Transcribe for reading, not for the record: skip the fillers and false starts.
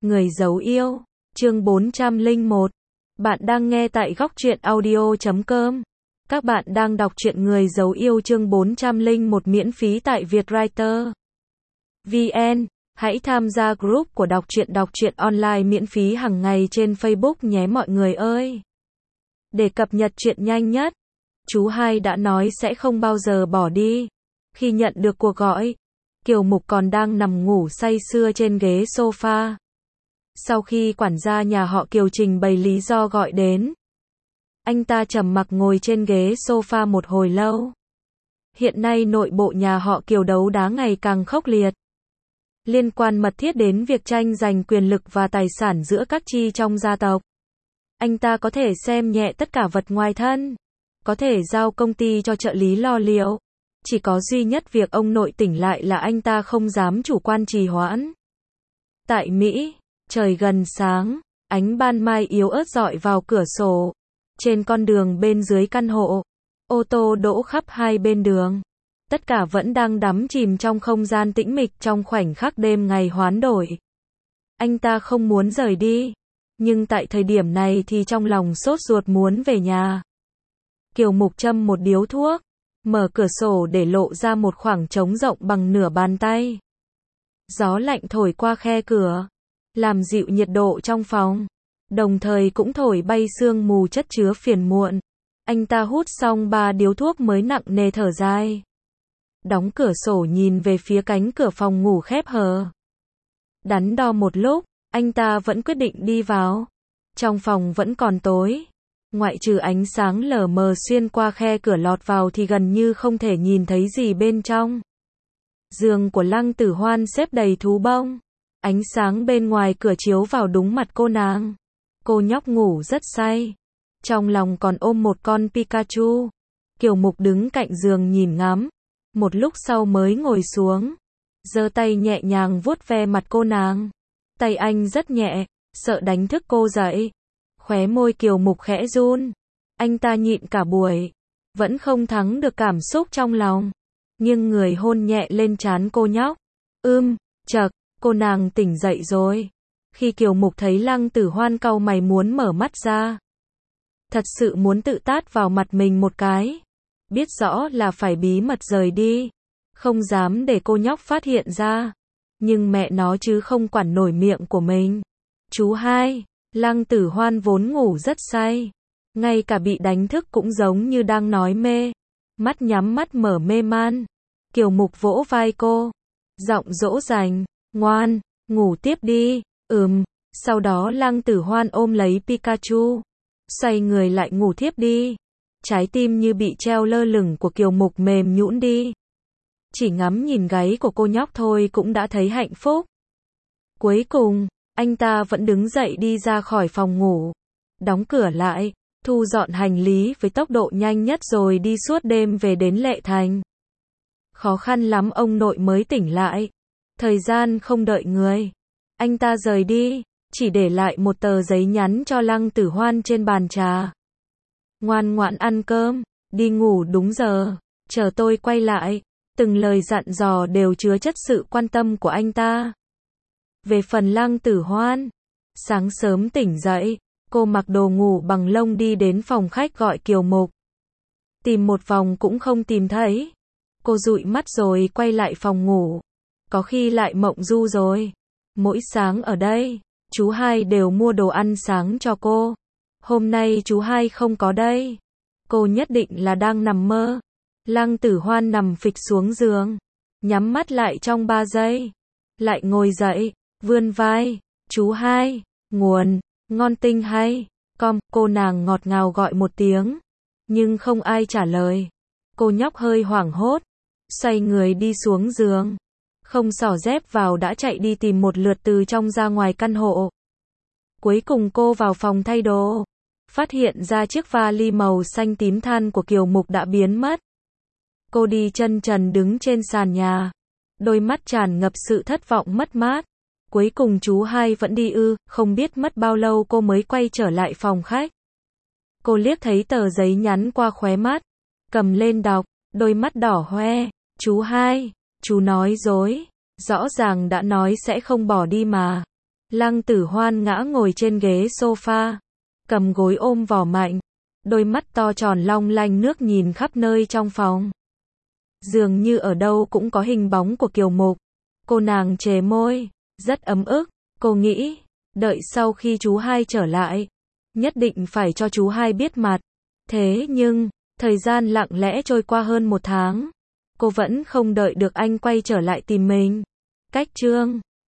Người giấu yêu, chương 401. Bạn đang nghe tại góc truyện audio.com. Các bạn đang đọc truyện Người giấu yêu chương 401 miễn phí tại Vietwriter VN. Hãy tham gia group của đọc truyện online miễn phí hàng ngày trên Facebook nhé mọi người ơi. Để cập nhật chuyện nhanh nhất, chú hai đã nói sẽ không bao giờ bỏ đi. Khi nhận được cuộc gọi, Kiều Mục còn đang nằm ngủ say sưa trên ghế sofa. Sau khi quản gia nhà họ Kiều trình bày lý do gọi đến, anh ta trầm mặc ngồi trên ghế sofa một hồi lâu. Hiện nay nội bộ nhà họ Kiều đấu đá ngày càng khốc liệt, liên quan mật thiết đến việc tranh giành quyền lực và tài sản giữa các chi trong gia tộc. Anh ta có thể xem nhẹ tất cả vật ngoài thân, có thể giao công ty cho trợ lý lo liệu. Chỉ có duy nhất việc ông nội tỉnh lại là anh ta không dám chủ quan trì hoãn. Tại Mỹ, trời gần sáng, ánh ban mai yếu ớt rọi vào cửa sổ. Trên con đường bên dưới căn hộ, ô tô đỗ khắp hai bên đường. Tất cả vẫn đang đắm chìm trong không gian tĩnh mịch trong khoảnh khắc đêm ngày hoán đổi. Anh ta không muốn rời đi, nhưng tại thời điểm này thì trong lòng sốt ruột muốn về nhà. Kiều Mục châm một điếu thuốc, mở cửa sổ để lộ ra một khoảng trống rộng bằng nửa bàn tay. Gió lạnh thổi qua khe cửa, làm dịu nhiệt độ trong phòng, đồng thời cũng thổi bay sương mù chất chứa phiền muộn. Anh ta hút xong 3 điếu thuốc mới nặng nề thở dài. Đóng cửa sổ nhìn về phía cánh cửa phòng ngủ khép hờ. Đắn đo một lúc, anh ta vẫn quyết định đi vào. Trong phòng vẫn còn tối. Ngoại trừ ánh sáng lờ mờ xuyên qua khe cửa lọt vào thì gần như không thể nhìn thấy gì bên trong. Giường của Lăng Tử Hoan xếp đầy thú bông. Ánh sáng bên ngoài cửa chiếu vào đúng mặt cô nàng. Cô nhóc ngủ rất say. Trong lòng còn ôm một con Pikachu. Kiều Mục đứng cạnh giường nhìn ngắm. Một lúc sau mới ngồi xuống. Giơ tay nhẹ nhàng vuốt ve mặt cô nàng. Tay anh rất nhẹ, sợ đánh thức cô dậy. Khóe môi Kiều Mục khẽ run. Anh ta nhịn cả buổi, vẫn không thắng được cảm xúc trong lòng. Nghiêng người hôn nhẹ lên trán cô nhóc. Chậc, cô nàng tỉnh dậy rồi. Khi Kiều Mục thấy Lăng Tử Hoan cau mày muốn mở mắt ra. Thật sự muốn tự tát vào mặt mình một cái. Biết rõ là phải bí mật rời đi. Không dám để cô nhóc phát hiện ra. Nhưng mẹ nó chứ không quản nổi miệng của mình. Chú hai. Lăng Tử Hoan vốn ngủ rất say, ngay cả bị đánh thức cũng giống như đang nói mê, mắt nhắm mắt mở mê man. Kiều Mục vỗ vai cô, giọng dỗ dành, ngoan, ngủ tiếp đi. Sau đó Lăng Tử Hoan ôm lấy Pikachu, xoay người lại ngủ thiếp đi. Trái tim như bị treo lơ lửng của Kiều Mục mềm nhũn đi. Chỉ ngắm nhìn gáy của cô nhóc thôi cũng đã thấy hạnh phúc. Cuối cùng, anh ta vẫn đứng dậy đi ra khỏi phòng ngủ, đóng cửa lại, thu dọn hành lý với tốc độ nhanh nhất rồi đi suốt đêm về đến Lệ Thành. Khó khăn lắm ông nội mới tỉnh lại. Thời gian không đợi người. Anh ta rời đi, chỉ để lại một tờ giấy nhắn cho Lăng Tử Hoan trên bàn trà. Ngoan ngoãn ăn cơm, đi ngủ đúng giờ, chờ tôi quay lại. Từng lời dặn dò đều chứa chất sự quan tâm của anh ta. Về phần Lăng Tử Hoan, sáng sớm tỉnh dậy, cô mặc đồ ngủ bằng lông đi đến phòng khách gọi Kiều Mục. Tìm một vòng cũng không tìm thấy. Cô dụi mắt rồi quay lại phòng ngủ. Có khi lại mộng du rồi. Mỗi sáng ở đây, chú hai đều mua đồ ăn sáng cho cô. Hôm nay chú hai không có đây. Cô nhất định là đang nằm mơ. Lăng Tử Hoan nằm phịch xuống giường, nhắm mắt lại trong 3 giây. Lại ngồi dậy, vươn vai. Chú hai, nguồn, ngon tinh hay. Cô nàng ngọt ngào gọi một tiếng. Nhưng không ai trả lời. Cô nhóc hơi hoảng hốt, xoay người đi xuống giường. Không xỏ dép vào đã chạy đi tìm một lượt từ trong ra ngoài căn hộ. Cuối cùng cô vào phòng thay đồ. Phát hiện ra chiếc vali màu xanh tím than của Kiều Mục đã biến mất. Cô đi chân trần đứng trên sàn nhà. Đôi mắt tràn ngập sự thất vọng mất mát. Cuối cùng chú hai vẫn đi không biết mất bao lâu cô mới quay trở lại phòng khách. Cô liếc thấy tờ giấy nhắn qua khóe mắt. Cầm lên đọc, đôi mắt đỏ hoe. Chú hai, chú nói dối. Rõ ràng đã nói sẽ không bỏ đi mà. Lăng Tử Hoan ngã ngồi trên ghế sofa, cầm gối ôm vỏ mạnh, đôi mắt to tròn long lanh nước nhìn khắp nơi trong phòng. Dường như ở đâu cũng có hình bóng của Kiều Mục. Cô nàng chề môi, rất ấm ức, cô nghĩ, đợi sau khi chú hai trở lại, nhất định phải cho chú hai biết mặt. Thế nhưng, thời gian lặng lẽ trôi qua hơn 1 tháng, cô vẫn không đợi được anh quay trở lại tìm mình. Cách chương